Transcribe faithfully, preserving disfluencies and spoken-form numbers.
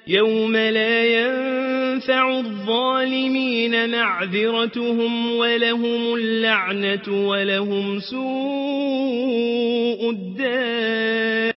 يوم لا ينفع الظالمين معذرتهم ولهم اللعنة ولهم سوء الدار.